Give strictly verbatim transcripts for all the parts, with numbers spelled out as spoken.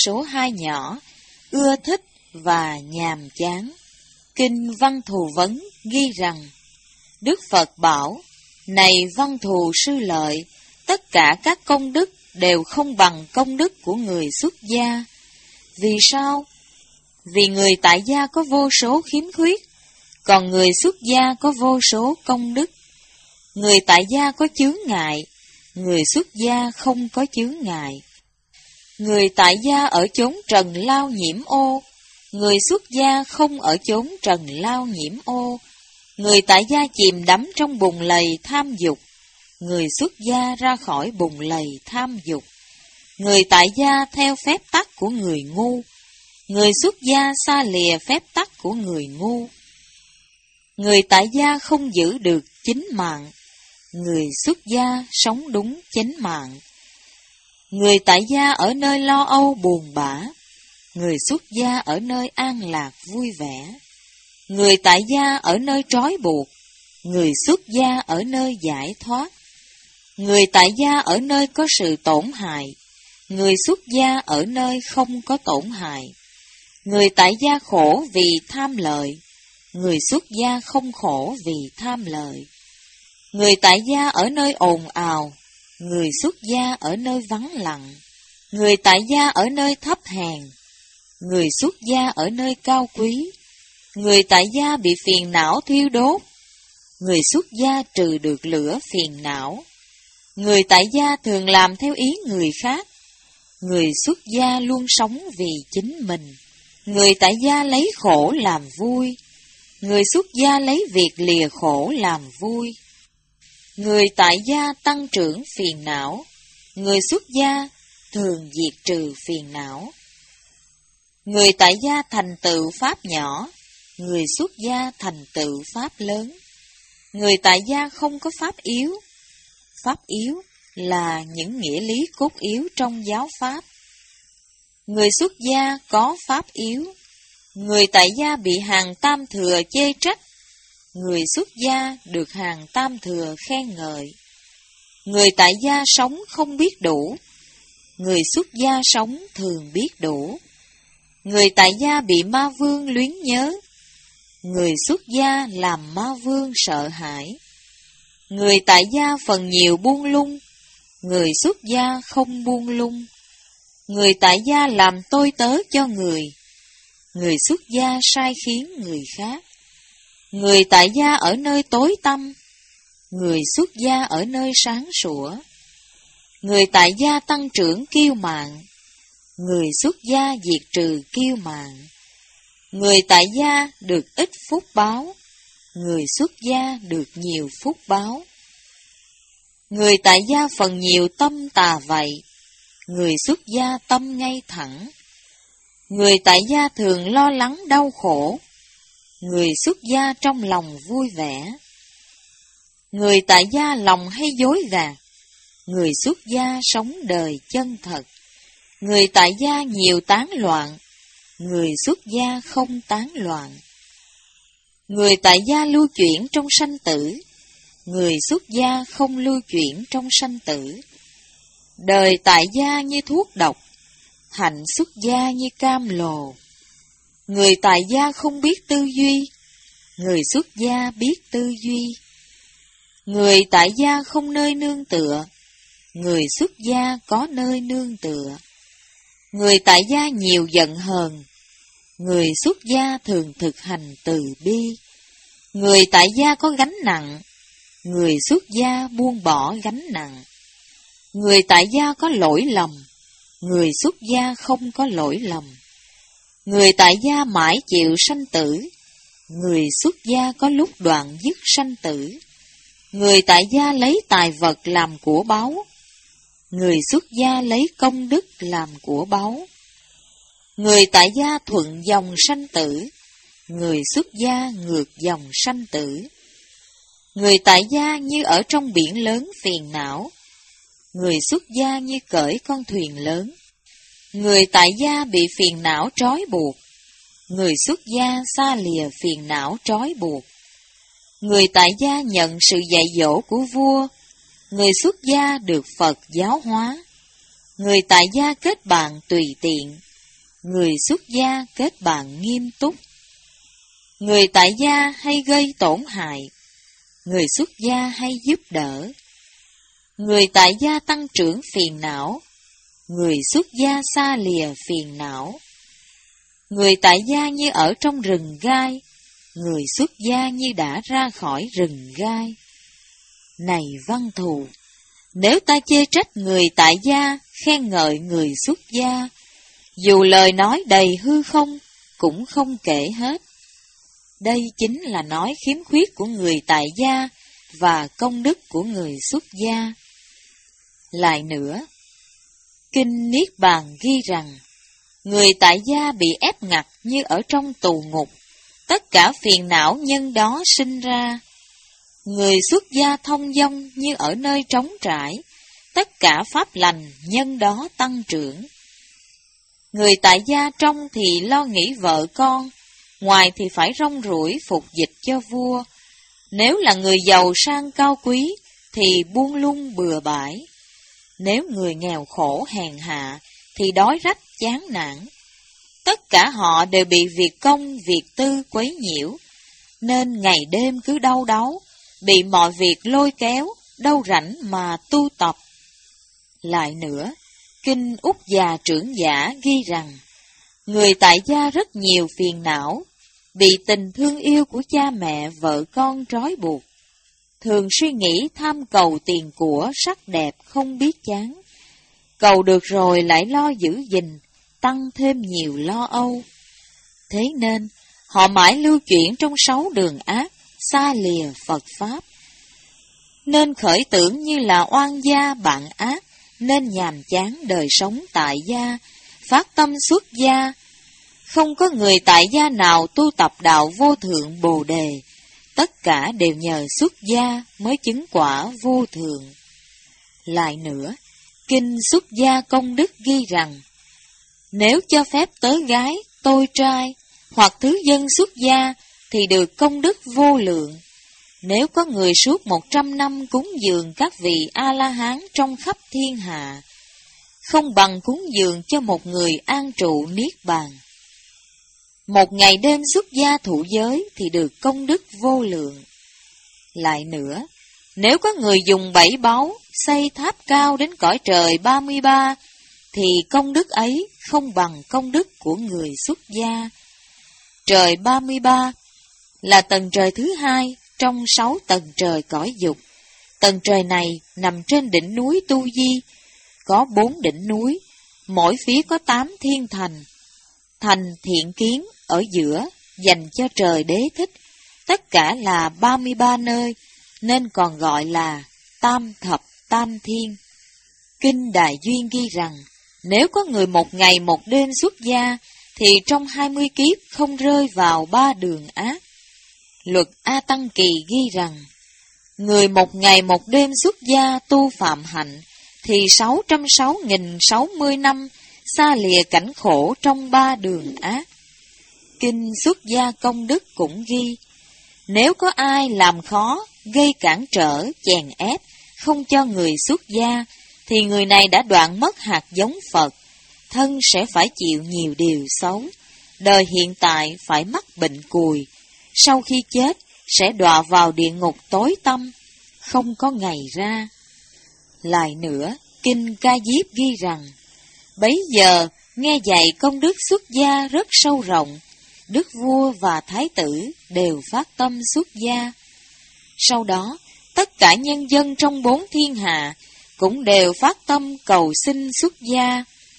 số hai nhỏ, ưa thích và nhàm chán. Kinh Văn Thù Vấn ghi rằng, Đức Phật bảo, này Văn Thù Sư Lợi, tất cả các công đức đều không bằng công đức của người xuất gia. Vì sao? Vì người tại gia có vô số khiếm khuyết, còn người xuất gia có vô số công đức. Người tại gia có chướng ngại, người xuất gia không có chướng ngại. Người tại gia ở chốn trần lao nhiễm ô, người xuất gia không ở chốn trần lao nhiễm ô. Người tại gia chìm đắm trong bùn lầy tham dục, người xuất gia ra khỏi bùn lầy tham dục. Người tại gia theo phép tắc của người ngu, người xuất gia xa lìa phép tắc của người ngu. Người tại gia không giữ được chính mạng, người xuất gia sống đúng chánh mạng. Người tại gia ở nơi lo âu buồn bã, người xuất gia ở nơi an lạc vui vẻ. Người tại gia ở nơi trói buộc, người xuất gia ở nơi giải thoát. Người tại gia ở nơi có sự tổn hại, người xuất gia ở nơi không có tổn hại. Người tại gia khổ vì tham lợi, người xuất gia không khổ vì tham lợi. Người tại gia ở nơi ồn ào, người xuất gia ở nơi vắng lặng. Người tại gia ở nơi thấp hèn, người xuất gia ở nơi cao quý. Người tại gia bị phiền não thiêu đốt, người xuất gia trừ được lửa phiền não. Người tại gia thường làm theo ý người khác, người xuất gia luôn sống vì chính mình. Người tại gia lấy khổ làm vui, người xuất gia lấy việc lìa khổ làm vui. Người tại gia tăng trưởng phiền não, người xuất gia thường diệt trừ phiền não. Người tại gia thành tựu pháp nhỏ, người xuất gia thành tựu pháp lớn. Người tại gia không có pháp yếu. Pháp yếu là những nghĩa lý cốt yếu trong giáo pháp. Người xuất gia có pháp yếu. Người tại gia bị hàng tam thừa chê trách, người xuất gia được hàng tam thừa khen ngợi. Người tại gia sống không biết đủ, người xuất gia sống thường biết đủ. Người tại gia bị ma vương luyến nhớ, người xuất gia làm ma vương sợ hãi. Người tại gia phần nhiều buông lung, người xuất gia không buông lung. Người tại gia làm tôi tớ cho người, người xuất gia sai khiến người khác. Người tại gia ở nơi tối tăm, người xuất gia ở nơi sáng sủa. Người tại gia tăng trưởng kiêu mạn, người xuất gia diệt trừ kiêu mạn. Người tại gia được ít phúc báo, người xuất gia được nhiều phúc báo. Người tại gia phần nhiều tâm tà vậy, người xuất gia tâm ngay thẳng. Người tại gia thường lo lắng đau khổ, người xuất gia trong lòng vui vẻ. Người tại gia lòng hay dối gạt, người xuất gia sống đời chân thật. Người tại gia nhiều tán loạn, người xuất gia không tán loạn. Người tại gia lưu chuyển trong sanh tử, người xuất gia không lưu chuyển trong sanh tử. Đời tại gia như thuốc độc, hạnh xuất gia như cam lồ. Người tại gia không biết tư duy, người xuất gia biết tư duy. Người tại gia không nơi nương tựa, người xuất gia có nơi nương tựa. Người tại gia nhiều giận hờn, người xuất gia thường thực hành từ bi. Người tại gia có gánh nặng, người xuất gia buông bỏ gánh nặng. Người tại gia có lỗi lầm, người xuất gia không có lỗi lầm. Người tại gia mãi chịu sanh tử, người xuất gia có lúc đoạn dứt sanh tử. Người tại gia lấy tài vật làm của báu, người xuất gia lấy công đức làm của báu. Người tại gia thuận dòng sanh tử, người xuất gia ngược dòng sanh tử. Người tại gia như ở trong biển lớn phiền não, người xuất gia như cởi con thuyền lớn. Người tại gia bị phiền não trói buộc, người xuất gia xa lìa phiền não trói buộc. Người tại gia nhận sự dạy dỗ của vua, người xuất gia được Phật giáo hóa. Người tại gia kết bạn tùy tiện, người xuất gia kết bạn nghiêm túc. Người tại gia hay gây tổn hại, người xuất gia hay giúp đỡ. Người tại gia tăng trưởng phiền não, người xuất gia xa lìa phiền não. Người tại gia như ở trong rừng gai, người xuất gia như đã ra khỏi rừng gai. Này Văn Thù, nếu ta chê trách người tại gia, khen ngợi người xuất gia, dù lời nói đầy hư không, cũng không kể hết. Đây chính là nói khiếm khuyết của người tại gia và công đức của người xuất gia. Lại nữa, Kinh Niết Bàn ghi rằng, người tại gia bị ép ngặt như ở trong tù ngục, tất cả phiền não nhân đó sinh ra. Người xuất gia thông dong như ở nơi trống trải, tất cả pháp lành nhân đó tăng trưởng. Người tại gia trong thì lo nghĩ vợ con, ngoài thì phải rong ruổi phục dịch cho vua. Nếu là người giàu sang cao quý, thì buông lung bừa bãi. Nếu người nghèo khổ hèn hạ, thì đói rách chán nản. Tất cả họ đều bị việc công, việc tư quấy nhiễu, nên ngày đêm cứ đau đáu, bị mọi việc lôi kéo, đâu rảnh mà tu tập. Lại nữa, Kinh Úc Già Trưởng Giả ghi rằng, người tại gia rất nhiều phiền não, bị tình thương yêu của cha mẹ vợ con trói buộc, thường suy nghĩ tham cầu tiền của sắc đẹp không biết chán, cầu được rồi lại lo giữ gìn, tăng thêm nhiều lo âu. Thế nên, họ mãi lưu chuyển trong sáu đường ác, xa lìa Phật Pháp. Nên khởi tưởng như là oan gia bạn ác, nên nhàm chán đời sống tại gia, phát tâm xuất gia. Không có người tại gia nào tu tập đạo vô thượng Bồ Đề, tất cả đều nhờ xuất gia mới chứng quả vô thượng. Lại nữa, Kinh Xuất Gia Công Đức ghi rằng, nếu cho phép tớ gái, tôi trai, hoặc thứ dân xuất gia, thì được công đức vô lượng. Nếu có người suốt một trăm năm cúng dường các vị A-la-hán trong khắp thiên hạ, không bằng cúng dường cho một người an trụ niết bàn. Một ngày đêm xuất gia thụ giới thì được công đức vô lượng. Lại nữa, nếu có người dùng bảy báu xây tháp cao đến cõi trời ba mươi ba, thì công đức ấy không bằng công đức của người xuất gia. Trời ba mươi ba là tầng trời thứ hai trong sáu tầng trời cõi dục. Tầng trời này nằm trên đỉnh núi Tu Di, có bốn đỉnh núi, mỗi phía có tám thiên thành. Thành Thiện Kiến ở giữa dành cho trời đế thích, tất cả là ba mươi ba nơi, nên còn gọi là Tam Thập Tam Thiên. Kinh Đại Duyên ghi rằng, nếu có người một ngày một đêm xuất gia, thì trong hai mươi kiếp không rơi vào ba đường ác. Luật A Tăng Kỳ ghi rằng, người một ngày một đêm xuất gia tu phạm hạnh, thì sáu trăm sáu nghìn sáu mươi năm xa lìa cảnh khổ trong ba đường ác. Kinh Xuất Gia Công Đức cũng ghi, nếu có ai làm khó, gây cản trở, chèn ép, không cho người xuất gia, thì người này đã đoạn mất hạt giống Phật, thân sẽ phải chịu nhiều điều xấu, đời hiện tại phải mắc bệnh cùi, sau khi chết sẽ đọa vào địa ngục tối tăm, không có ngày ra. Lại nữa, Kinh Ca Diếp ghi rằng, bấy giờ nghe dạy công đức xuất gia rất sâu rộng, đức vua và thái tử đều phát tâm xuất gia. Sau đó, tất cả nhân dân trong bốn thiên hạ cũng đều phát tâm cầu xin xuất gia.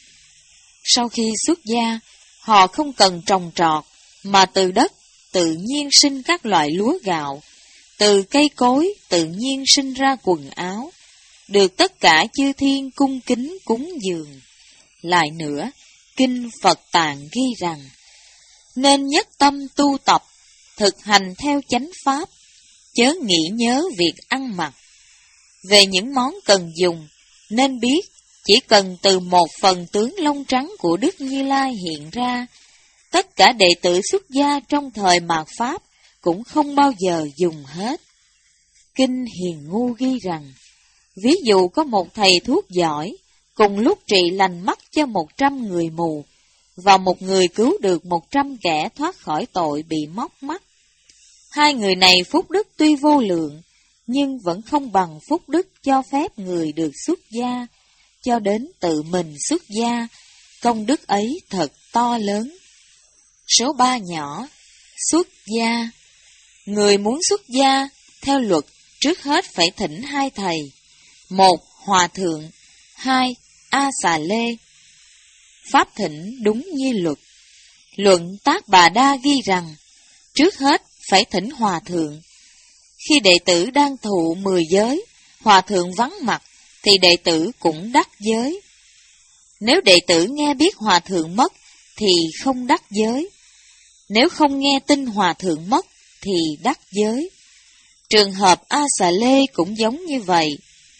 Sau khi xuất gia, họ không cần trồng trọt, mà từ đất tự nhiên sinh các loại lúa gạo, từ cây cối tự nhiên sinh ra quần áo, được tất cả chư thiên cung kính cúng dường. Lại nữa, Kinh Phật Tạng ghi rằng, nên nhất tâm tu tập, thực hành theo chánh pháp, chớ nghĩ nhớ việc ăn mặc. Về những món cần dùng, nên biết chỉ cần từ một phần tướng lông trắng của Đức Như Lai hiện ra, tất cả đệ tử xuất gia trong thời mạt Pháp cũng không bao giờ dùng hết. Kinh Hiền Ngu ghi rằng, ví dụ có một thầy thuốc giỏi, cùng lúc trị lành mắt cho một trăm người mù, và một người cứu được một trăm kẻ thoát khỏi tội bị móc mắt. Hai người này phúc đức tuy vô lượng, nhưng vẫn không bằng phúc đức cho phép người được xuất gia, cho đến tự mình xuất gia, công đức ấy thật to lớn. Số ba nhỏ, xuất gia. Người muốn xuất gia, theo luật, trước hết phải thỉnh hai thầy. Một, Hòa Thượng. Hai, A Xà Lê. Pháp thỉnh đúng như luật. Luận Tác Bà Đa ghi rằng, trước hết phải thỉnh Hòa Thượng. Khi đệ tử đang thụ mười giới, Hòa Thượng vắng mặt, thì đệ tử cũng đắc giới. Nếu đệ tử nghe biết Hòa Thượng mất, thì không đắc giới. Nếu không nghe tin Hòa Thượng mất, thì đắc giới. Trường hợp A Xà Lê cũng giống như vậy.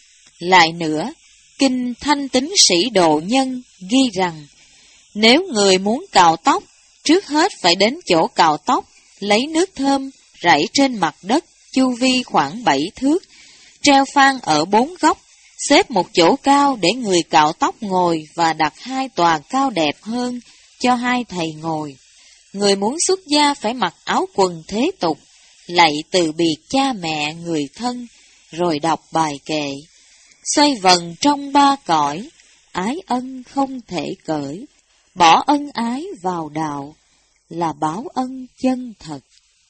Lại nữa, Kinh Thanh Tín Sĩ Độ Nhân ghi rằng, nếu người muốn cạo tóc, trước hết phải đến chỗ cạo tóc, lấy nước thơm, rải trên mặt đất, chu vi khoảng bảy thước, treo phan ở bốn góc, xếp một chỗ cao để người cạo tóc ngồi và đặt hai tòa cao đẹp hơn cho hai thầy ngồi. Người muốn xuất gia phải mặc áo quần thế tục, lạy từ biệt cha mẹ người thân, rồi đọc bài kệ. Xoay vần trong ba cõi, ái ân không thể cởi, bỏ ân ái vào đạo, là báo ân chân thật.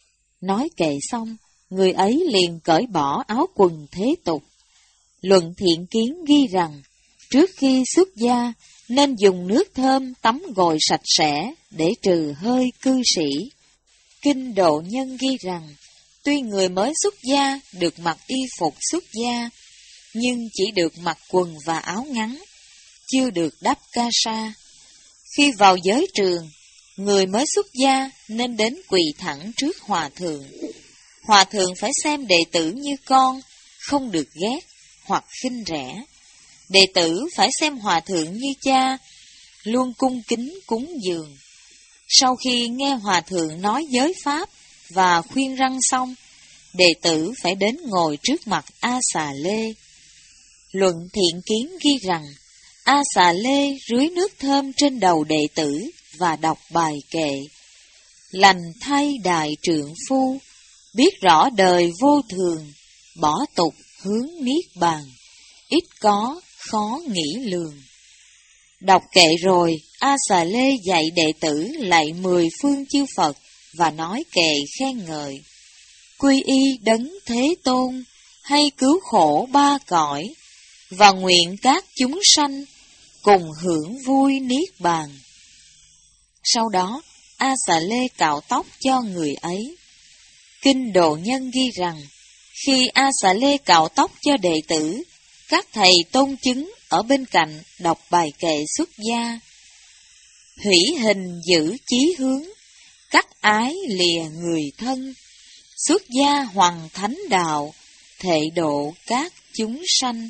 Nói kệ xong, người ấy liền cởi bỏ áo quần thế tục. Luận Thiện Kiến ghi rằng, trước khi xuất gia, nên dùng nước thơm tắm gội sạch sẽ để trừ hơi cư sĩ. Kinh Độ Nhân ghi rằng, tuy người mới xuất gia được mặc y phục xuất gia, nhưng chỉ được mặc quần và áo ngắn, chưa được đắp ca sa. Khi vào giới trường, người mới xuất gia nên đến quỳ thẳng trước Hòa Thượng. Hòa Thượng phải xem đệ tử như con, không được ghét hoặc khinh rẻ. Đệ tử phải xem Hòa Thượng như cha, luôn cung kính cúng dường. Sau khi nghe Hòa Thượng nói giới pháp và khuyên răn xong, đệ tử phải đến ngồi trước mặt A Xà Lê. Luận Thiện Kiến ghi rằng, A Xà Lê rưới nước thơm trên đầu đệ tử và đọc bài kệ. Lành thay đại trượng phu, biết rõ đời vô thường, bỏ tục hướng niết bàn, ít có khó nghĩ lường. Đọc kệ rồi, A Xà Lê dạy đệ tử lạy mười phương chư Phật và nói kệ khen ngợi. Quy y đấng Thế Tôn, hay cứu khổ ba cõi, và nguyện các chúng sanh cùng hưởng vui niết bàn. Sau đó, A Xà Lê cạo tóc cho người ấy. Kinh Độ Nhân ghi rằng, khi A Xà Lê cạo tóc cho đệ tử, các thầy tôn chứng ở bên cạnh đọc bài kệ xuất gia. Hủy hình giữ chí hướng, cắt ái lìa người thân, xuất gia hoằng thánh đạo, thệ độ các chúng sanh.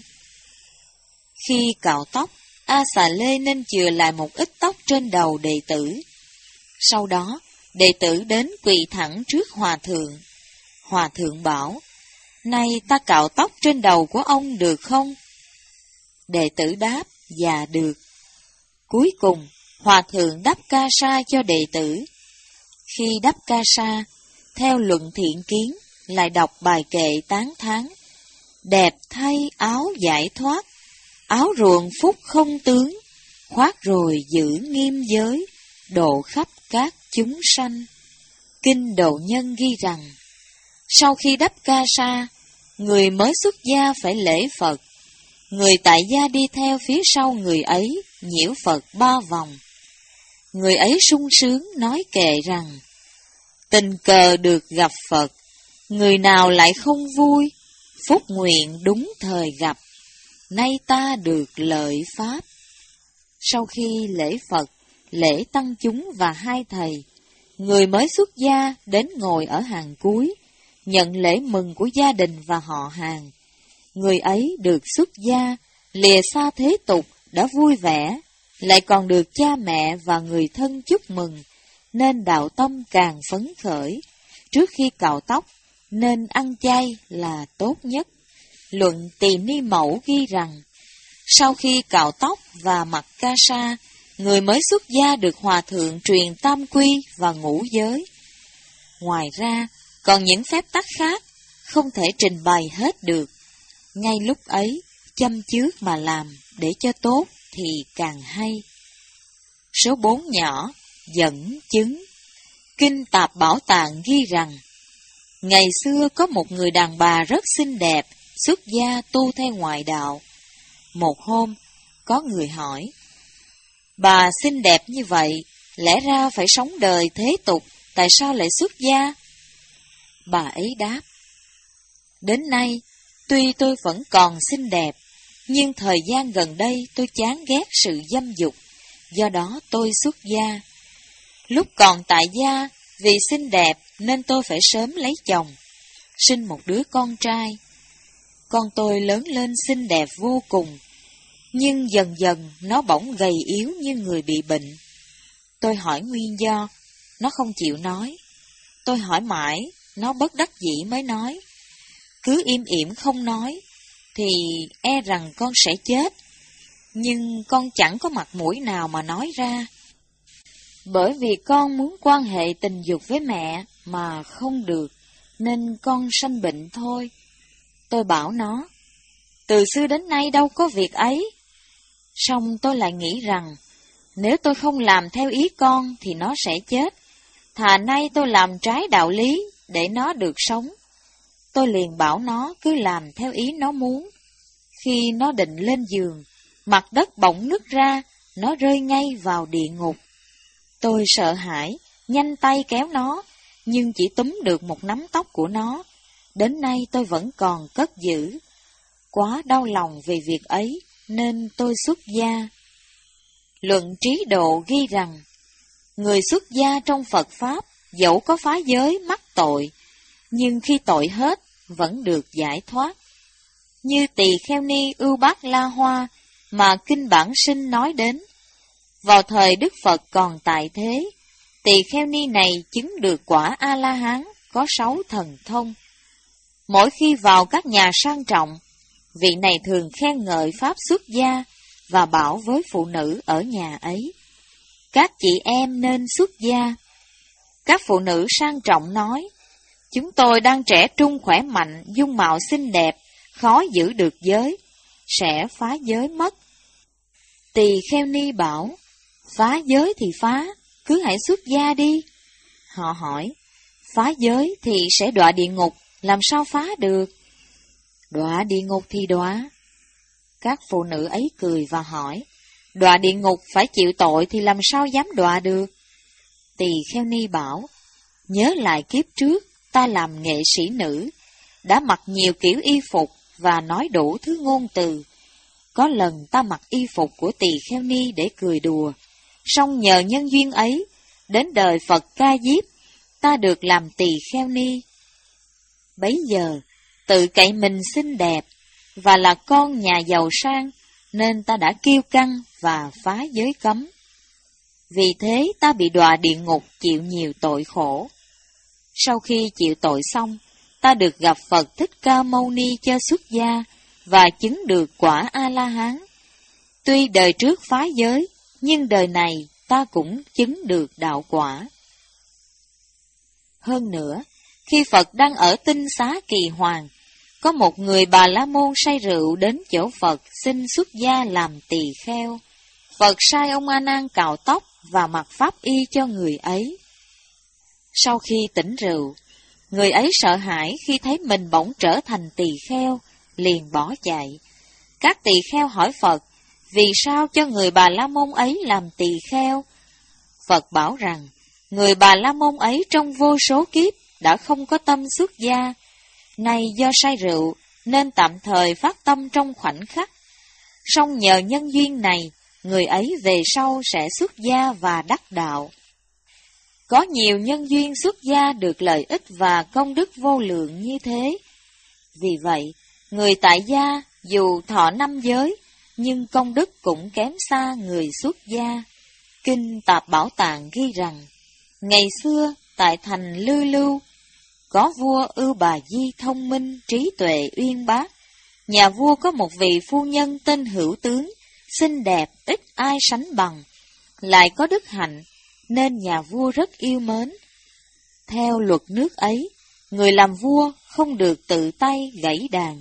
Khi cạo tóc, A Xà Lê nên chừa lại một ít tóc trên đầu đệ tử. Sau đó, đệ tử đến quỳ thẳng trước Hòa Thượng. Hòa Thượng bảo, này ta cạo tóc trên đầu của ông được không? Đệ tử đáp, dạ được. Cuối cùng, Hòa Thượng đắp ca sa cho đệ tử. Khi đắp ca sa, theo Luận Thiện Kiến, lại đọc bài kệ tán thán. Đẹp thay áo giải thoát, áo ruộng phúc không tướng, khoác rồi giữ nghiêm giới, độ khắp các chúng sanh. Kinh Độ Nhân ghi rằng, sau khi đắp ca sa, người mới xuất gia phải lễ Phật. Người tại gia đi theo phía sau người ấy, nhiễu Phật ba vòng. Người ấy sung sướng nói kệ rằng, tình cờ được gặp Phật, người nào lại không vui, phúc nguyện đúng thời gặp, nay ta được lợi Pháp. Sau khi lễ Phật, lễ tăng chúng và hai thầy, người mới xuất gia đến ngồi ở hàng cuối, nhận lễ mừng của gia đình và họ hàng. Người ấy được xuất gia, lìa xa thế tục, đã vui vẻ, lại còn được cha mẹ và người thân chúc mừng, nên đạo tâm càng phấn khởi. Trước khi cạo tóc, nên ăn chay là tốt nhất. Luận Tỳ Ni Mẫu ghi rằng, sau khi cạo tóc và mặc ca sa, người mới xuất gia được hòa thượng truyền tam quy và ngũ giới. Ngoài ra, còn những phép tắc khác, không thể trình bày hết được. Ngay lúc ấy, chăm chước mà làm để cho tốt thì càng hay. Số bốn nhỏ, dẫn chứng. Kinh Tạp Bảo Tạng ghi rằng, ngày xưa có một người đàn bà rất xinh đẹp, xuất gia tu theo ngoại đạo. Một hôm, có người hỏi, bà xinh đẹp như vậy, lẽ ra phải sống đời thế tục, tại sao lại xuất gia? Bà ấy đáp, đến nay, tuy tôi vẫn còn xinh đẹp, nhưng thời gian gần đây tôi chán ghét sự dâm dục, do đó tôi xuất gia. Lúc còn tại gia, vì xinh đẹp nên tôi phải sớm lấy chồng, sinh một đứa con trai. Con tôi lớn lên xinh đẹp vô cùng, nhưng dần dần nó bỗng gầy yếu như người bị bệnh. Tôi hỏi nguyên do, nó không chịu nói. Tôi hỏi mãi, nó bất đắc dĩ mới nói. Cứ im ỉm không nói, thì e rằng con sẽ chết. Nhưng con chẳng có mặt mũi nào mà nói ra. Bởi vì con muốn quan hệ tình dục với mẹ mà không được, nên con sanh bệnh thôi. Tôi bảo nó, từ xưa đến nay đâu có việc ấy. Xong tôi lại nghĩ rằng, nếu tôi không làm theo ý con thì nó sẽ chết. Thà nay tôi làm trái đạo lý để nó được sống. Tôi liền bảo nó cứ làm theo ý nó muốn. Khi nó định lên giường, mặt đất bỗng nứt ra, nó rơi ngay vào địa ngục. Tôi sợ hãi, nhanh tay kéo nó, nhưng chỉ túm được một nắm tóc của nó. Đến nay tôi vẫn còn cất giữ. Quá đau lòng vì việc ấy, nên tôi xuất gia. Luận Trí Độ ghi rằng, người xuất gia trong Phật Pháp, dẫu có phá giới mắc tội, nhưng khi tội hết, vẫn được giải thoát. Như Tỳ Kheo Ni Ưu Bát La Hoa mà Kinh Bản Sinh nói đến. Vào thời Đức Phật còn tại thế, Tỳ Kheo Ni này chứng được quả A-la-hán có sáu thần thông. Mỗi khi vào các nhà sang trọng, vị này thường khen ngợi pháp xuất gia và bảo với phụ nữ ở nhà ấy, các chị em nên xuất gia. Các phụ nữ sang trọng nói, chúng tôi đang trẻ trung khỏe mạnh, dung mạo xinh đẹp, khó giữ được giới, sẽ phá giới mất. Tỳ Kheo Ni bảo, phá giới thì phá, cứ hãy xuất gia đi. Họ hỏi, phá giới thì sẽ đọa địa ngục, làm sao phá được? Đọa địa ngục thì đọa. Các phụ nữ ấy cười và hỏi, đọa địa ngục phải chịu tội thì làm sao dám đọa được? Tỳ Kheo Ni bảo, nhớ lại kiếp trước, ta làm nghệ sĩ nữ, đã mặc nhiều kiểu y phục và nói đủ thứ ngôn từ. Có lần ta mặc y phục của Tỳ Kheo Ni để cười đùa, song nhờ nhân duyên ấy, đến đời Phật Ca Diếp, ta được làm Tỳ Kheo Ni. Bấy giờ, tự cậy mình xinh đẹp, và là con nhà giàu sang, nên ta đã kiêu căng và phá giới cấm. Vì thế ta bị đọa địa ngục chịu nhiều tội khổ. Sau khi chịu tội xong, ta được gặp Phật Thích Ca Mâu Ni cho xuất gia, và chứng được quả A-la-hán. Tuy đời trước phá giới, nhưng đời này ta cũng chứng được đạo quả. Hơn nữa, khi Phật đang ở Tinh Xá Kỳ Hoàng, có một người Bà La Môn say rượu đến chỗ Phật xin xuất gia làm tỳ kheo. Phật sai ông A Nan cạo tóc và mặc pháp y cho người ấy. Sau khi tỉnh rượu, người ấy sợ hãi khi thấy mình bỗng trở thành tỳ kheo, liền bỏ chạy. Các tỳ kheo hỏi Phật, vì sao cho người Bà La Môn ấy làm tỳ kheo? Phật bảo rằng, người Bà La Môn ấy trong vô số kiếp đã không có tâm xuất gia, nay do say rượu nên tạm thời phát tâm trong khoảnh khắc. Song nhờ nhân duyên này, người ấy về sau sẽ xuất gia và đắc đạo. Có nhiều nhân duyên xuất gia được lợi ích và công đức vô lượng như thế. Vì vậy, người tại gia dù thọ năm giới, nhưng công đức cũng kém xa người xuất gia. Kinh Tạp Bảo Tạng ghi rằng, ngày xưa tại thành Lư Lưu, có vua Ưu Bà Di thông minh, trí tuệ uyên bác. Nhà vua có một vị phu nhân tên Hữu Tướng, xinh đẹp ít ai sánh bằng. lại có đức hạnh, nên nhà vua rất yêu mến. Theo luật nước ấy, người làm vua không được tự tay gãy đàn.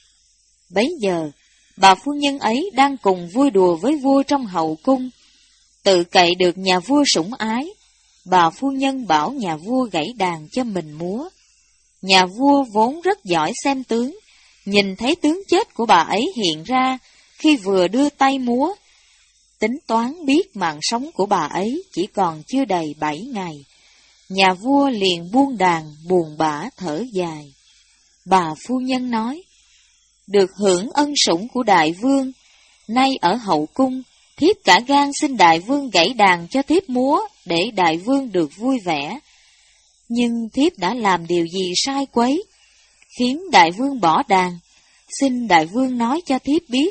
Bấy giờ, bà phu nhân ấy đang cùng vui đùa với vua trong hậu cung. Tự cậy được nhà vua sủng ái, bà phu nhân bảo nhà vua gãy đàn cho mình múa. Nhà vua vốn rất giỏi xem tướng, nhìn thấy tướng chết của bà ấy hiện ra khi vừa đưa tay múa. Tính toán biết mạng sống của bà ấy chỉ còn chưa đầy bảy ngày. Nhà vua liền buông đàn buồn bã thở dài. Bà phu nhân nói, được hưởng ân sủng của đại vương, nay ở hậu cung, thiếp cả gan xin đại vương gãy đàn cho thiếp múa, để đại vương được vui vẻ. Nhưng thiếp đã làm điều gì sai quấy, khiến đại vương bỏ đàn, xin đại vương nói cho thiếp biết.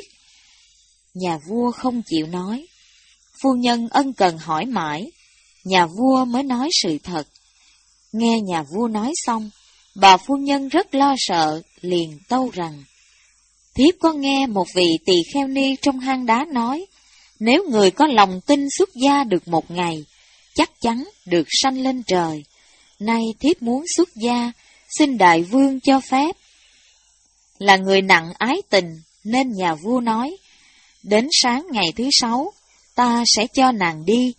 Nhà vua không chịu nói. Phu nhân ân cần hỏi mãi, nhà vua mới nói sự thật. Nghe nhà vua nói xong, bà phu nhân rất lo sợ, liền tâu rằng, thiếp có nghe một vị tỳ kheo ni trong hang đá nói, nếu người có lòng tin xuất gia được một ngày, chắc chắn được sanh lên trời. Nay thiếp muốn xuất gia, xin đại vương cho phép. Là người nặng ái tình, nên nhà vua nói, đến sáng ngày thứ sáu, ta sẽ cho nàng đi.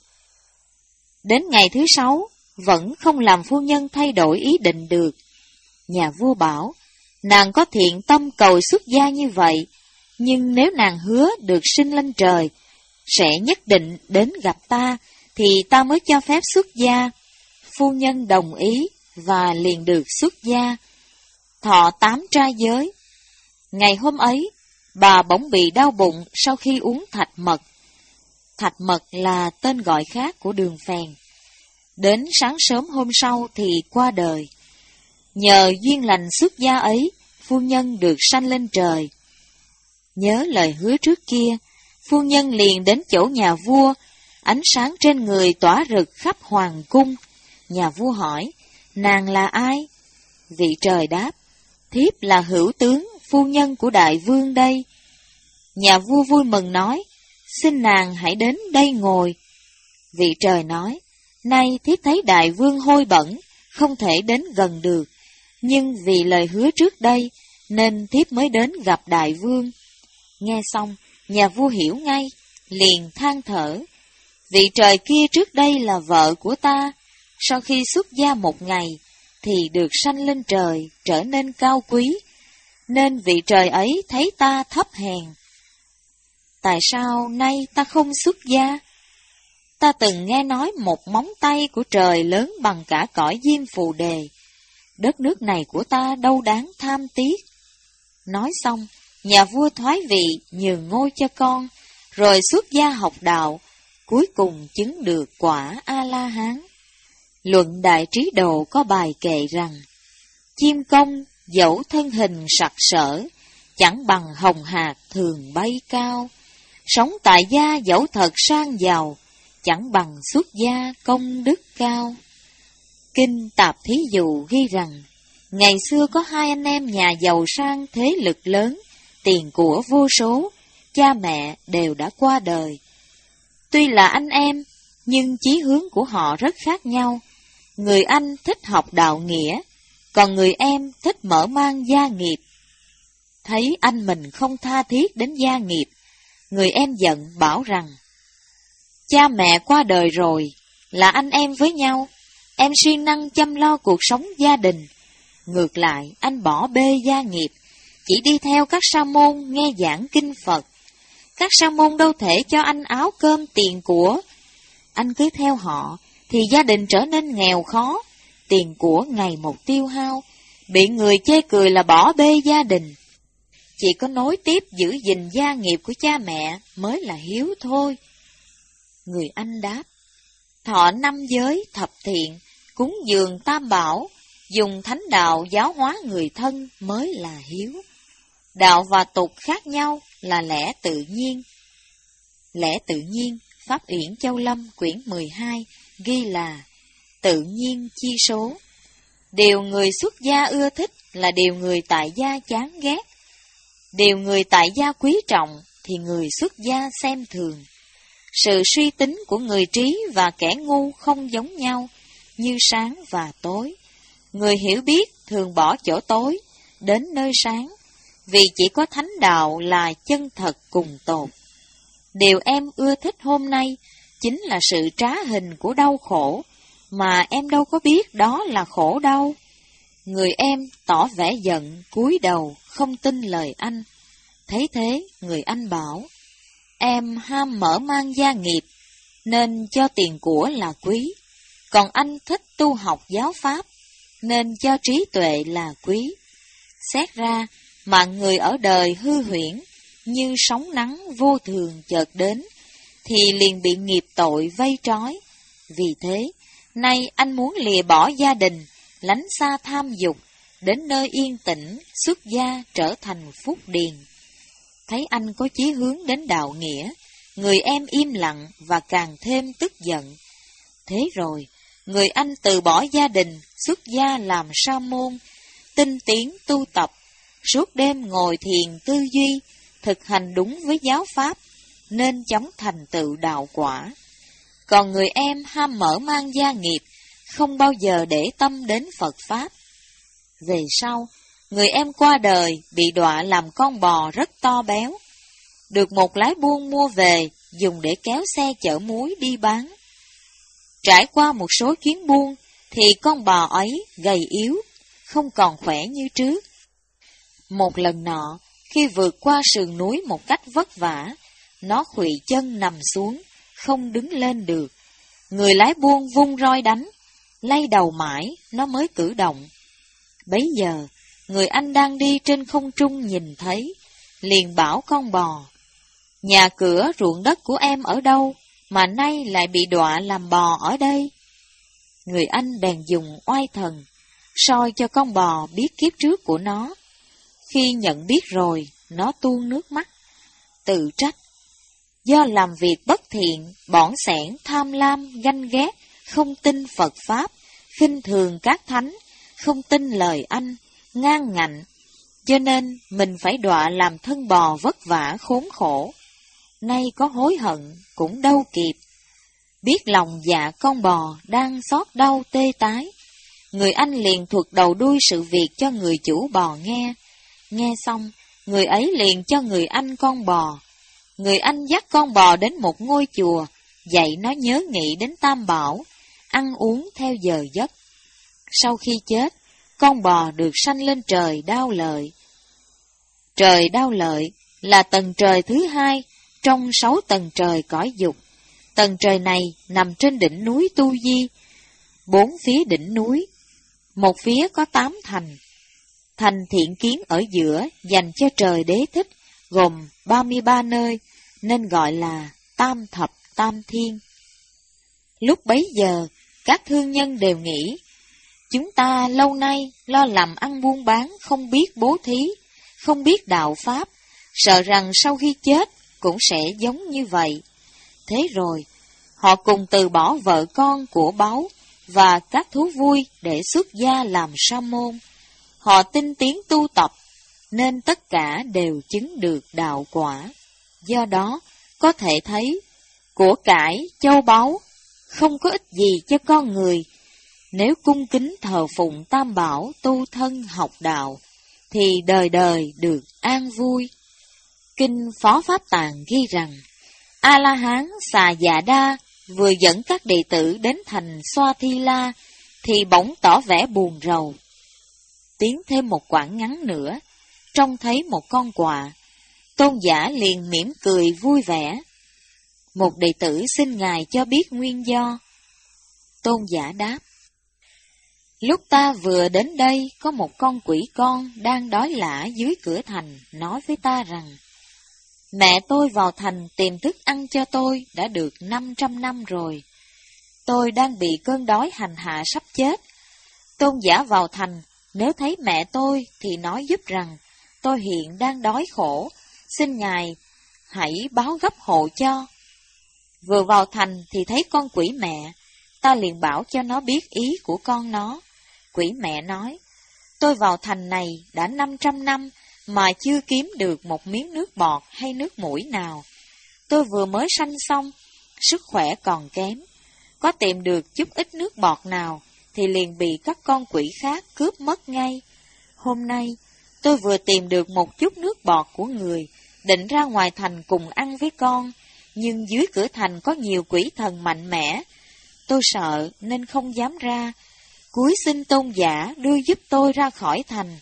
Đến ngày thứ sáu, vẫn không làm phu nhân thay đổi ý định được. Nhà vua bảo, nàng có thiện tâm cầu xuất gia như vậy, nhưng nếu nàng hứa được sinh lên trời, sẽ nhất định đến gặp ta, thì ta mới cho phép xuất gia. Phu nhân đồng ý, và liền được xuất gia. Thọ tám trai giới. Ngày hôm ấy, bà bỗng bị đau bụng sau khi uống thạch mật. Thạch mật là tên gọi khác của đường phèn. Đến sáng sớm hôm sau thì qua đời. Nhờ duyên lành xuất gia ấy, phu nhân được sanh lên trời. Nhớ lời hứa trước kia, phu nhân liền đến chỗ nhà vua, ánh sáng trên người tỏa rực khắp hoàng cung. Nhà vua hỏi, nàng là ai? Vị trời đáp, thiếp là hữu tướng, phu nhân của đại vương đây. Nhà vua vui mừng nói, xin nàng hãy đến đây ngồi. Vị trời nói, nay thiếp thấy đại vương hôi bẩn, không thể đến gần được, nhưng vì lời hứa trước đây, nên thiếp mới đến gặp đại vương. Nghe xong, nhà vua hiểu ngay, liền than thở, vị trời kia trước đây là vợ của ta, sau khi xuất gia một ngày, thì được sanh lên trời, trở nên cao quý, nên vị trời ấy thấy ta thấp hèn. Tại sao nay ta không xuất gia? Ta từng nghe nói một móng tay của trời lớn bằng cả cõi diêm phù đề. Đất nước này của ta đâu đáng tham tiếc. Nói xong, nhà vua thoái vị nhường ngôi cho con, rồi xuất gia học đạo, cuối cùng chứng được quả A-la-hán. Luận Đại Trí Độ có bài kệ rằng, chim công dẫu thân hình sặc sỡ, chẳng bằng hồng hạc thường bay cao. Sống tại gia dẫu thật sang giàu, chẳng bằng xuất gia công đức cao. Kinh Tạp Thí Dụ ghi rằng, ngày xưa có hai anh em nhà giàu sang thế lực lớn, tiền của vô số, cha mẹ đều đã qua đời. Tuy là anh em, nhưng chí hướng của họ rất khác nhau. Người anh thích học đạo nghĩa, còn người em thích mở mang gia nghiệp. Thấy anh mình không tha thiết đến gia nghiệp, người em giận bảo rằng, cha mẹ qua đời rồi, là anh em với nhau, em siêng năng chăm lo cuộc sống gia đình. Ngược lại, anh bỏ bê gia nghiệp, chỉ đi theo các sa môn nghe giảng kinh Phật. Các sa môn đâu thể cho anh áo cơm tiền của. Anh cứ theo họ, thì gia đình trở nên nghèo khó, tiền của ngày một tiêu hao, bị người chê cười là bỏ bê gia đình. Chỉ có nối tiếp giữ gìn gia nghiệp của cha mẹ mới là hiếu thôi. Người anh đáp, thọ năm giới thập thiện, cúng dường tam bảo, dùng thánh đạo giáo hóa người thân mới là hiếu. Đạo và tục khác nhau là lẽ tự nhiên. Lẽ tự nhiên, Pháp Uyển Châu Lâm quyển mười hai ghi là tự nhiên chi số. Điều người xuất gia ưa thích là điều người tại gia chán ghét. Điều người tại gia quý trọng thì người xuất gia xem thường. Sự suy tính của người trí và kẻ ngu không giống nhau, như sáng và tối. Người hiểu biết thường bỏ chỗ tối, đến nơi sáng, vì chỉ có thánh đạo là chân thật cùng tồn. Điều em ưa thích hôm nay chính là sự trá hình của đau khổ, mà em đâu có biết đó là khổ đâu. Người em tỏ vẻ giận, cúi đầu, không tin lời anh. Thấy thế, người anh bảo, em ham mở mang gia nghiệp, nên cho tiền của là quý. Còn anh thích tu học giáo pháp, nên cho trí tuệ là quý. Xét ra, mạng người ở đời hư huyễn, như sóng nắng vô thường chợt đến, thì liền bị nghiệp tội vây trói. Vì thế, nay anh muốn lìa bỏ gia đình, lánh xa tham dục, đến nơi yên tĩnh, xuất gia trở thành phúc điền. Thấy anh có chí hướng đến đạo nghĩa, người em im lặng và càng thêm tức giận. Thế rồi, người anh từ bỏ gia đình, xuất gia làm sa môn, tinh tiến tu tập, suốt đêm ngồi thiền tư duy, thực hành đúng với giáo pháp, nên chóng thành tựu đạo quả. Còn người em ham mở mang gia nghiệp, không bao giờ để tâm đến Phật Pháp. Về sau, người em qua đời bị đọa làm con bò rất to béo, được một lái buôn mua về dùng để kéo xe chở muối đi bán. Trải qua một số chuyến buôn thì con bò ấy gầy yếu, không còn khỏe như trước. Một lần nọ, khi vượt qua sườn núi một cách vất vả, nó khuỵu chân nằm xuống, không đứng lên được. Người lái buôn vung roi đánh, lay đầu mãi nó mới cử động. Bấy giờ, người anh đang đi trên không trung nhìn thấy, liền bảo con bò, nhà cửa ruộng đất của em ở đâu, mà nay lại bị đọa làm bò ở đây? Người anh bèn dùng oai thần, soi cho con bò biết kiếp trước của nó. Khi nhận biết rồi, nó tuôn nước mắt, tự trách. Do làm việc bất thiện, bỏn sẻn, tham lam, ganh ghét, không tin Phật Pháp, khinh thường các thánh, không tin lời anh, ngang ngạnh, cho nên mình phải đọa làm thân bò vất vả khốn khổ. Nay có hối hận cũng đâu kịp. Biết lòng dạ con bò đang xót đau tê tái, người anh liền thuật đầu đuôi sự việc cho người chủ bò nghe. Nghe xong, người ấy liền cho người anh con bò. Người anh dắt con bò đến một ngôi chùa, dạy nó nhớ nghĩ đến Tam Bảo, ăn uống theo giờ giấc. Sau khi chết, con bò được sanh lên trời Đao Lợi. Trời Đao Lợi là tầng trời thứ hai trong sáu tầng trời cõi dục. Tầng trời này nằm trên đỉnh núi Tu Di, bốn phía đỉnh núi, một phía có tám thành. Thành Thiện Kiến ở giữa dành cho trời đế thích, gồm ba mươi ba nơi, nên gọi là Tam Thập Tam Thiên. Lúc bấy giờ, các thương nhân đều nghĩ, chúng ta lâu nay lo làm ăn buôn bán, không biết bố thí, không biết đạo Pháp, sợ rằng sau khi chết cũng sẽ giống như vậy. Thế rồi, họ cùng từ bỏ vợ con của báu và các thú vui để xuất gia làm sa môn. Họ tinh tiến tu tập, nên tất cả đều chứng được đạo quả. Do đó, có thể thấy, của cải, châu báu, không có ích gì cho con người. Nếu cung kính thờ phụng Tam Bảo, tu thân học đạo, thì đời đời được an vui. Kinh Phó Pháp Tạng ghi rằng, A-la-hán Xà Dạ Đa vừa dẫn các đệ tử đến thành Xoa Thi La, thì bỗng tỏ vẻ buồn rầu. Tiến thêm một quãng ngắn nữa, trông thấy một con quạ, Tôn giả liền mỉm cười vui vẻ. Một đệ tử xin Ngài cho biết nguyên do. Tôn giả đáp, lúc ta vừa đến đây, có một con quỷ con đang đói lả dưới cửa thành, nói với ta rằng, mẹ tôi vào thành tìm thức ăn cho tôi đã được năm trăm năm rồi. Tôi đang bị cơn đói hành hạ sắp chết. Tôn giả vào thành, nếu thấy mẹ tôi thì nói giúp rằng, tôi hiện đang đói khổ, xin Ngài hãy báo gấp hộ cho. Vừa vào thành thì thấy con quỷ mẹ, ta liền bảo cho nó biết ý của con nó. Quỷ mẹ nói, tôi vào thành này đã năm trăm năm mà chưa kiếm được một miếng nước bọt hay nước mũi nào. Tôi vừa mới sanh xong, sức khỏe còn kém. Có tìm được chút ít nước bọt nào, thì liền bị các con quỷ khác cướp mất ngay. Hôm nay, tôi vừa tìm được một chút nước bọt của người, định ra ngoài thành cùng ăn với con, nhưng dưới cửa thành có nhiều quỷ thần mạnh mẽ. Tôi sợ nên không dám ra, cúi xin tôn giả đưa giúp tôi ra khỏi thành.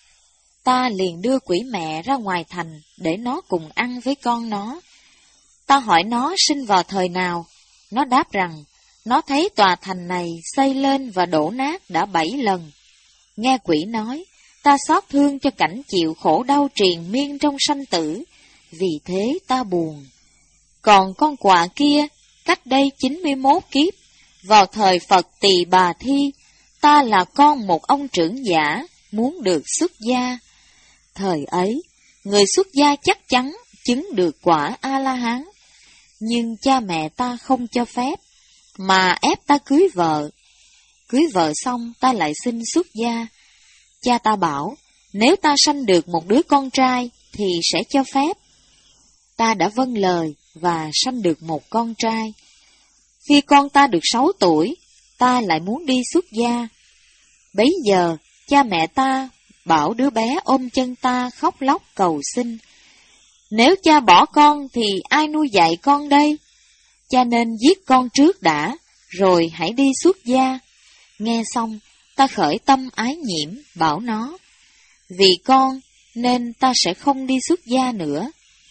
Ta liền đưa quỷ mẹ ra ngoài thành để nó cùng ăn với con nó. Ta hỏi nó sinh vào thời nào, nó đáp rằng nó thấy tòa thành này xây lên và đổ nát đã bảy lần. Nghe quỷ nói, ta xót thương cho cảnh chịu khổ đau triền miên trong sanh tử, vì thế ta buồn. Còn con quạ kia, cách đây chín mươi mốt kiếp, vào thời Phật Tỳ Bà Thi, ta là con một ông trưởng giả, muốn được xuất gia. Thời ấy, người xuất gia chắc chắn chứng được quả A-la-hán, nhưng cha mẹ ta không cho phép, mà ép ta cưới vợ. Cưới vợ xong ta lại xin xuất gia. Cha ta bảo, nếu ta sanh được một đứa con trai thì sẽ cho phép. Ta đã vâng lời và sanh được một con trai. Khi con ta được sáu tuổi, ta lại muốn đi xuất gia. Bấy giờ, cha mẹ ta bảo đứa bé ôm chân ta khóc lóc cầu xin. Nếu cha bỏ con thì ai nuôi dạy con đây? Cha nên giết con trước đã, rồi hãy đi xuất gia. Nghe xong, ta khởi tâm ái nhiễm, bảo nó, vì con nên ta sẽ không đi xuất gia nữa.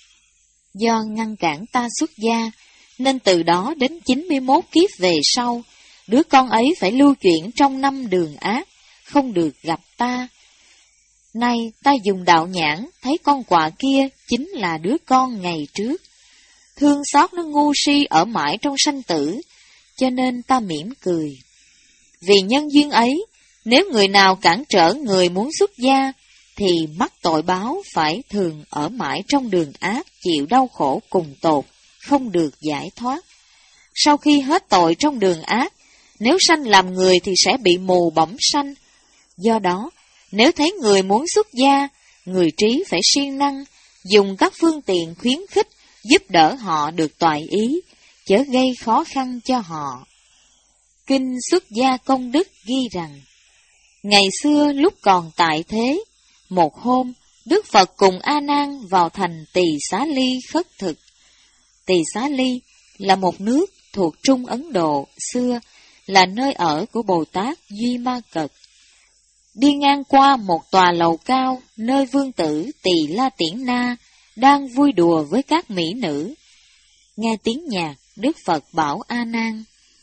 Do ngăn cản ta xuất gia, nên từ đó đến chín mươi mốt kiếp về sau, đứa con ấy phải lưu chuyển trong năm đường ác, không được gặp ta. Nay ta dùng đạo nhãn thấy con quạ kia chính là đứa con ngày trước. Thương xót nó ngu si ở mãi trong sanh tử, cho nên ta mỉm cười. Vì nhân duyên ấy, nếu người nào cản trở người muốn xuất gia, thì mắc tội báo phải thường ở mãi trong đường ác, chịu đau khổ cùng tột, không được giải thoát. Sau khi hết tội trong đường ác, nếu sanh làm người thì sẽ bị mù bẩm sanh. Do đó, nếu thấy người muốn xuất gia, người trí phải siêng năng, dùng các phương tiện khuyến khích, giúp đỡ họ được toại ý, chớ gây khó khăn cho họ. Kinh Xuất Gia Công Đức ghi rằng, ngày xưa lúc còn tại thế, một hôm, Đức Phật cùng A Nan vào thành Tỳ Xá Ly khất thực. Tỳ Xá Ly là một nước thuộc Trung Ấn Độ, xưa là nơi ở của Bồ Tát Duy Ma Cật. Đi ngang qua một tòa lầu cao, nơi vương tử Tỳ La Tiễn Na đang vui đùa với các mỹ nữ. Nghe tiếng nhạc, Đức Phật bảo A Nan,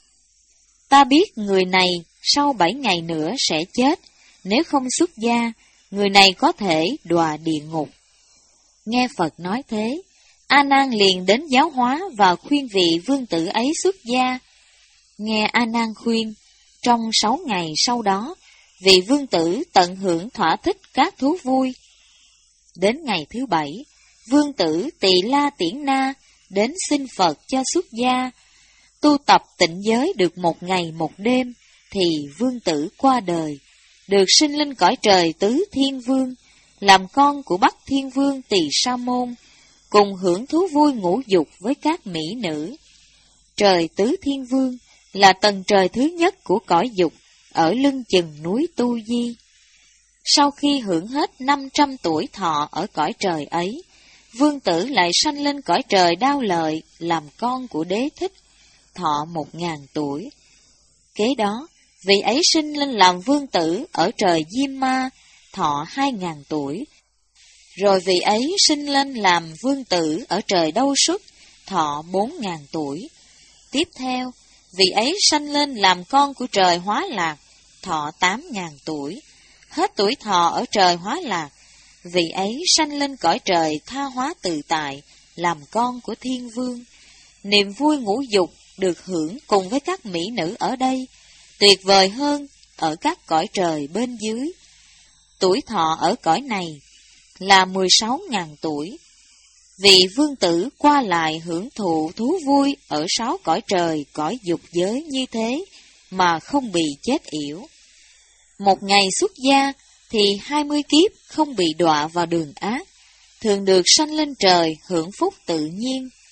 ta biết người này sau bảy ngày nữa sẽ chết, nếu không xuất gia, người này có thể đọa địa ngục. Nghe Phật nói thế, A Nan liền đến giáo hóa và khuyên vị vương tử ấy xuất gia. Nghe A Nan khuyên, trong sáu ngày sau đó, vị vương tử tận hưởng thỏa thích các thú vui. Đến ngày thứ bảy, vương tử Tỳ La Tiễn Na đến xin Phật cho xuất gia. Tu tập tịnh giới được một ngày một đêm, thì vương tử qua đời, được sinh lên cõi trời Tứ Thiên Vương, làm con của Bắc Thiên Vương Tỳ Sa Môn, cùng hưởng thú vui ngũ dục với các mỹ nữ. Trời Tứ Thiên Vương là tầng trời thứ nhất của cõi dục, ở lưng chừng núi Tu Di. Sau khi hưởng hết năm trăm tuổi thọ ở cõi trời ấy, vương tử lại sanh lên cõi trời Đao Lợi, làm con của Đế Thích, thọ một ngàn tuổi. Kế đó, vị ấy sinh lên làm vương tử ở trời Diêm Ma, thọ hai ngàn tuổi. Rồi vị ấy sinh lên làm vương tử ở trời Đâu Xuất, thọ bốn ngàn tuổi. Tiếp theo, vị ấy sanh lên làm con của trời Hóa Lạc, thọ tám ngàn tuổi. Hết tuổi thọ ở trời Hóa Lạc, vị ấy sanh lên cõi trời Tha Hóa Tự Tại, làm con của Thiên Vương. Niềm vui ngũ dục được hưởng cùng với các mỹ nữ ở đây, tuyệt vời hơn ở các cõi trời bên dưới. Tuổi thọ ở cõi này là mười sáu ngàn tuổi. Vị vương tử qua lại hưởng thụ thú vui ở sáu cõi trời, cõi dục giới như thế, mà không bị chết yểu. Một ngày xuất gia thì hai mươi kiếp không bị đọa vào đường ác, thường được sanh lên trời hưởng phúc tự nhiên.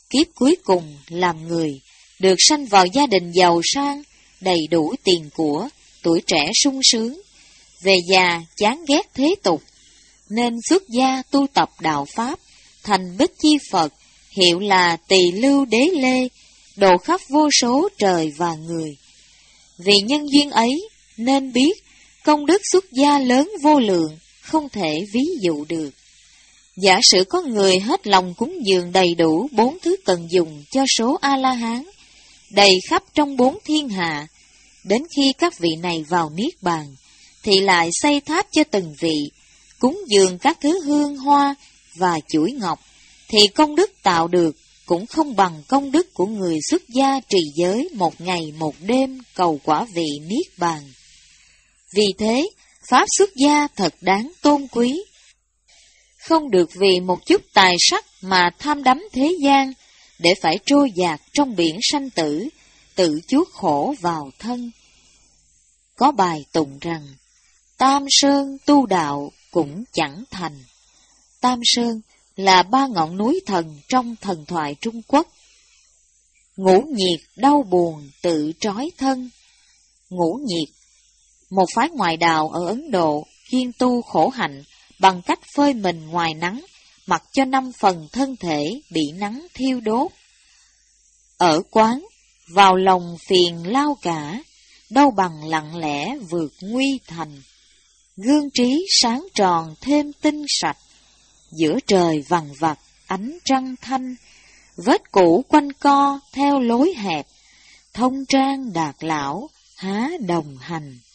kiếp cuối cùng làm người, được sanh vào gia đình giàu sang, đầy đủ tiền của, tuổi trẻ sung sướng, về già chán ghét thế tục, nên xuất gia tu tập đạo Pháp, thành Bích Chi Phật, hiệu là Tỳ Lưu Đế Lê, độ khắp vô số trời và người. Vì nhân duyên ấy, nên biết, công đức xuất gia lớn vô lượng, không thể ví dụ được. Giả sử có người hết lòng cúng dường đầy đủ bốn thứ cần dùng cho số A-la-hán, đầy khắp trong bốn thiên hạ, đến khi các vị này vào Niết Bàn, thì lại xây tháp cho từng vị, cúng dường các thứ hương hoa và chuỗi ngọc, thì công đức tạo được cũng không bằng công đức của người xuất gia trì giới một ngày một đêm cầu quả vị Niết Bàn. Vì thế, Pháp xuất gia thật đáng tôn quý. Không được vì một chút tài sắc mà tham đắm thế gian, để phải trôi dạt trong biển sanh tử, tự chuốc khổ vào thân. Có bài tụng rằng, Tam Sơn tu đạo cũng chẳng thành. Tam Sơn là ba ngọn núi thần trong thần thoại Trung Quốc. Ngũ nhiệt đau buồn tự trói thân. Ngũ nhiệt, một phái ngoại đạo ở Ấn Độ chuyên tu khổ hạnh bằng cách phơi mình ngoài nắng, mặc cho năm phần thân thể bị nắng thiêu đốt. Ở quán, vào lòng phiền lao cả, đâu bằng lặng lẽ vượt nguy thành. Gương trí sáng tròn thêm tinh sạch, giữa trời vằn vặt ánh trăng thanh, vết cũ quanh co theo lối hẹp, thông trang đạt lão há đồng hành.